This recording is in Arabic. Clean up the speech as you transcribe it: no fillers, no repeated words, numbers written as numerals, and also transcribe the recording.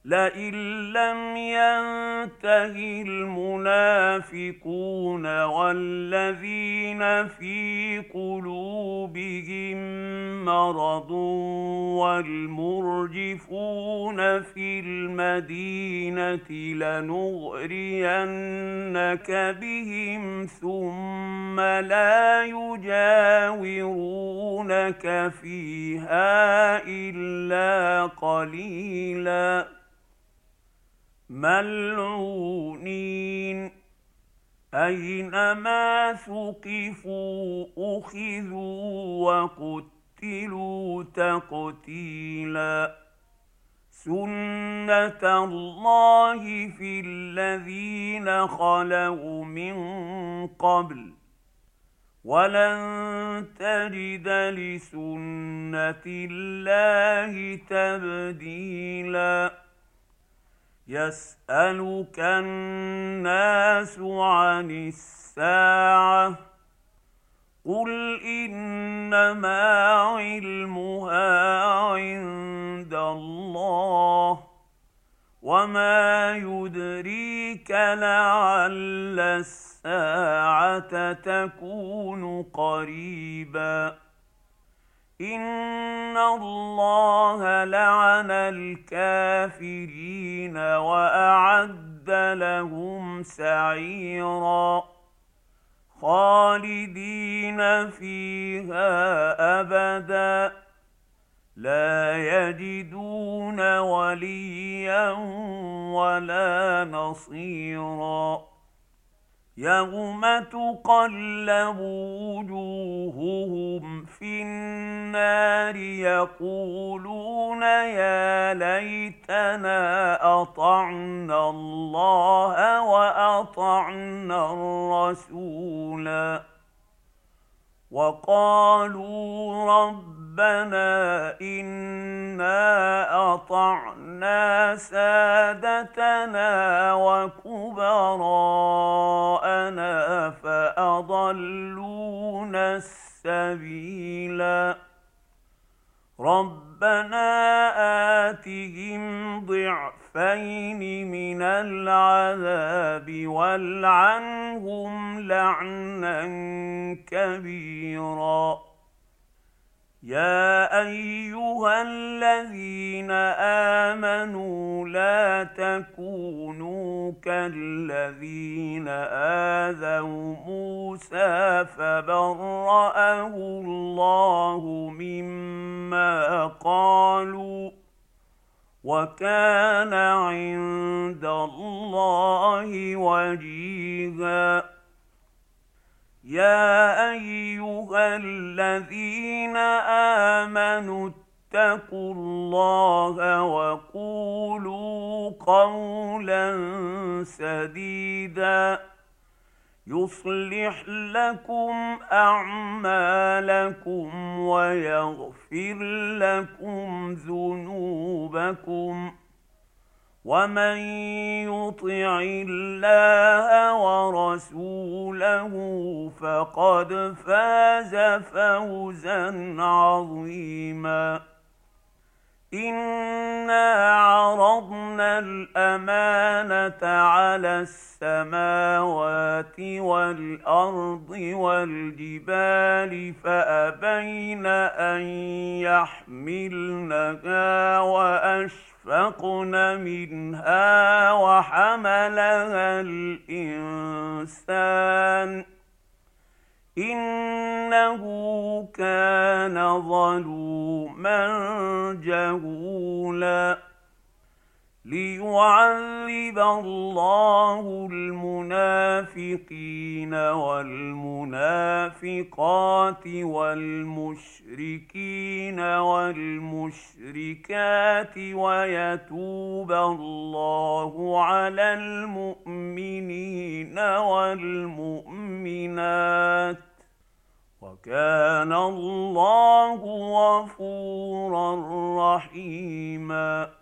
لئن لم ينته المنافقون والذين في قلوبهم مرض والمرجفون في المدينة لنغرينك بهم ثم لا يجاورونك فيها إلا قليلاً ملعونين أينما ثقفوا أخذوا وقتلوا تقتيلا سنة الله في الذين خلوا من قبل ولن تجد لسنة الله تبديلا يسألك الناس عن الساعة قل إنما علمها عند الله وما يدريك لعل الساعة تكون قريبا إن الله لعن الكافرين وأعد لهم سعيرا خالدين فيها أبدا لا يجدون وليا ولا نصيرا يوم تقلب وجوههم في النار يقولون يا ليتنا أطعنا الله وأطعنا الرسولا وقالوا ربنا إنا أطعنا سادتنا وكبراءنا فأضلونا السبيلا ربنا آتهم ضعفين من العذاب والعنهم لعنا كبيرا يا أيها الذين آمنوا لا تكونوا كالذين آذوا موسى فبرأه الله مما قالوا وكان عند الله وجيها يا أيها الذين آمنوا اتقوا الله وقولوا قولا سديدا يصلح لكم أعمالكم ويغفر لكم ذنوبكم ومن يطع الله ورسوله فقد فاز فوزا عظيما إنا عرضنا الأمانة على السماوات والأرض والجبال فأبين أن يحملنها وأشفقن منها وحملها الإنسان إنه كان ظلوما جهولا ليعذب الله المنافقين والمنافقات والمشركين والمشركات ويتوب الله على المؤمنين والمؤمنات وكان الله غفورا رحيما